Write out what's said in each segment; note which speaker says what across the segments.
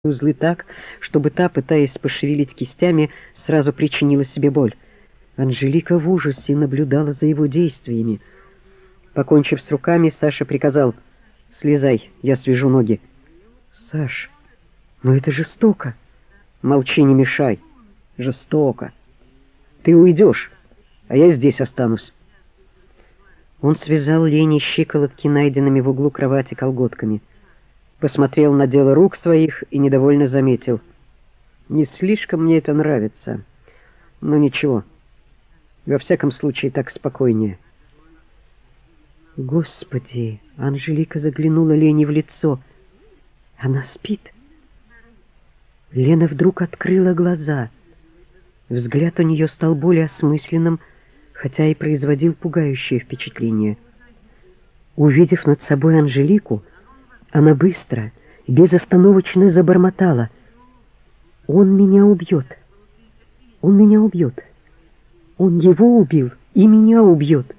Speaker 1: узлы так, чтобы та, пытаясь пошевелить кистями, сразу причинила себе боль. Анжелика в ужасе наблюдала за его действиями. Покончив с руками, Саша приказал: «Слезай, я свяжу ноги». «Саш, но это жестоко». «Молчи, не мешай». «Жестоко. Ты уйдешь, а я здесь останусь». Он связал Лене щиколотки найденными в углу кровати колготками. Посмотрел на дело рук своих и недовольно заметил: «Не слишком мне это нравится, но ничего. Во всяком случае, так спокойнее». Господи! Анжелика заглянула Лене в лицо. Она спит? Лена вдруг открыла глаза. Взгляд у нее стал более осмысленным, хотя и производил пугающее впечатление. Увидев над собой Анжелику, она быстро, безостановочно забормотала: «Он меня убьет! Он меня убьет! Он его убил и меня убьет!»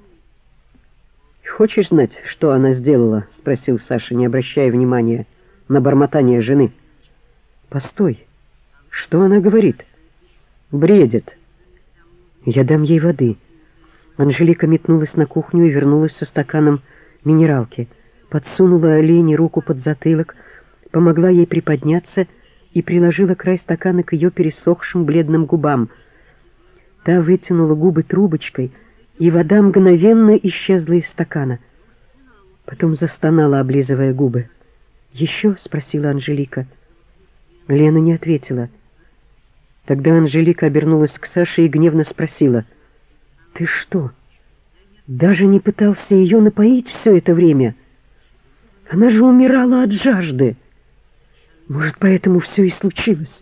Speaker 1: «Хочешь знать, что она сделала?» — спросил Саша, не обращая внимания на бормотание жены. «Постой! Что она говорит?» «Бредит!» «Я дам ей воды». Анжелика метнулась на кухню и вернулась со стаканом минералки. Подсунула Лене руку под затылок, помогла ей приподняться и приложила край стакана к ее пересохшим бледным губам. Та вытянула губы трубочкой, и вода мгновенно исчезла из стакана. Потом застонала, облизывая губы. «Еще?» — спросила Анжелика. Лена не ответила. Тогда Анжелика обернулась к Саше и гневно спросила: «Ты что, даже не пытался ее напоить все это время? Она же умирала от жажды. Может, поэтому все и случилось?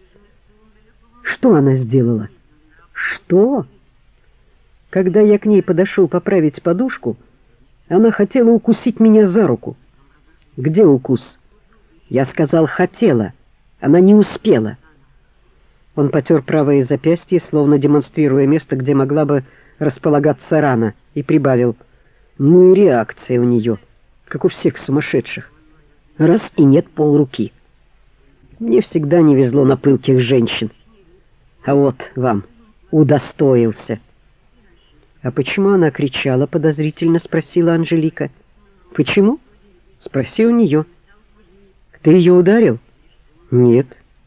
Speaker 1: Что она сделала?» «Что?» Когда я к ней подошел поправить подушку, она хотела укусить меня за руку. «Где укус?» «Я сказал, хотела. Она не успела». Он потер правое запястье, словно демонстрируя место, где могла бы располагаться рана, и прибавил: «Ну и реакция у нее, как у всех сумасшедших. Раз и нет полруки. Мне всегда не везло на пылких женщин. А вот вам удостоился». «А почему она кричала?» — подозрительно спросила Анжелика. «Почему?» «Спроси у нее». «Ты ее ударил?» «Нет».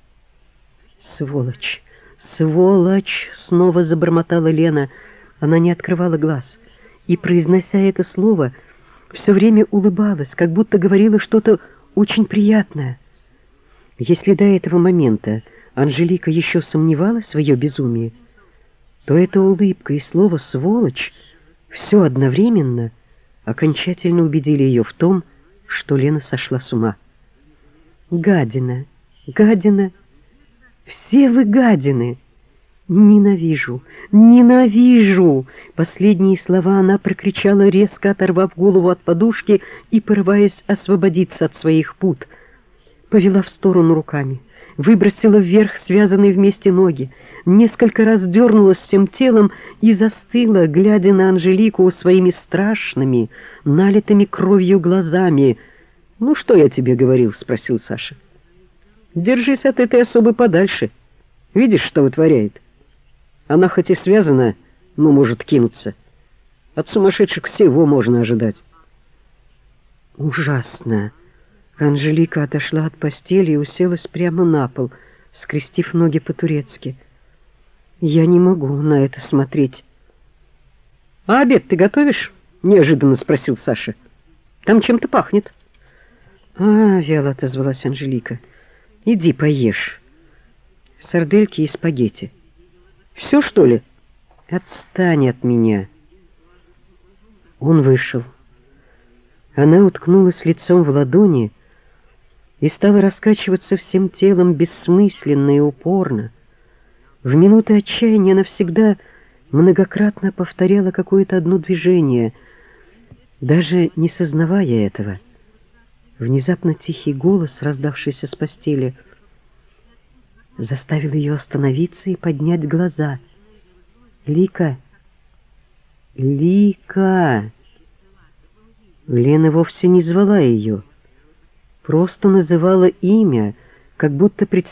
Speaker 1: «Сволочь! Сволочь!» — снова забормотала Лена. Она не открывала глаз и, произнося это слово, все время улыбалась, как будто говорила что-то очень приятное. Если до этого момента Анжелика еще сомневалась в ее безумии, то эта улыбка и слово «сволочь» все одновременно окончательно убедили ее в том, что Лена сошла с ума. «Гадина! Гадина! Все вы гадины! Ненавижу! Ненавижу!» Последние слова она прокричала, резко оторвав голову от подушки и порываясь освободиться от своих пут. Повела в сторону руками, выбросила вверх связанные вместе ноги, несколько раз дернулась всем телом и застыла, глядя на Анжелику своими страшными, налитыми кровью глазами. «Ну, что я тебе говорил?» — спросил Саша. «Держись от этой особы подальше. Видишь, что вытворяет? Она хоть и связана, но может кинуться. От сумасшедших всего можно ожидать». «Ужасно!» Анжелика отошла от постели и уселась прямо на пол, скрестив ноги по-турецки. «Я не могу на это смотреть». «А обед ты готовишь?» — неожиданно спросил Саша. «Там чем-то пахнет». Вяло отозвалась Анжелика. «Иди поешь. Сардельки и спагетти». «Все, что ли?» «Отстань от меня». Он вышел. Она уткнулась лицом в ладони и стала раскачиваться всем телом бессмысленно и упорно. В минуты отчаяния она всегда многократно повторяла какое-то одно движение, даже не сознавая этого. Внезапно тихий голос, раздавшийся с постели, заставил ее остановиться и поднять глаза. «Лика! Лика!» Лена вовсе не звала ее, просто называла имя, как будто представляла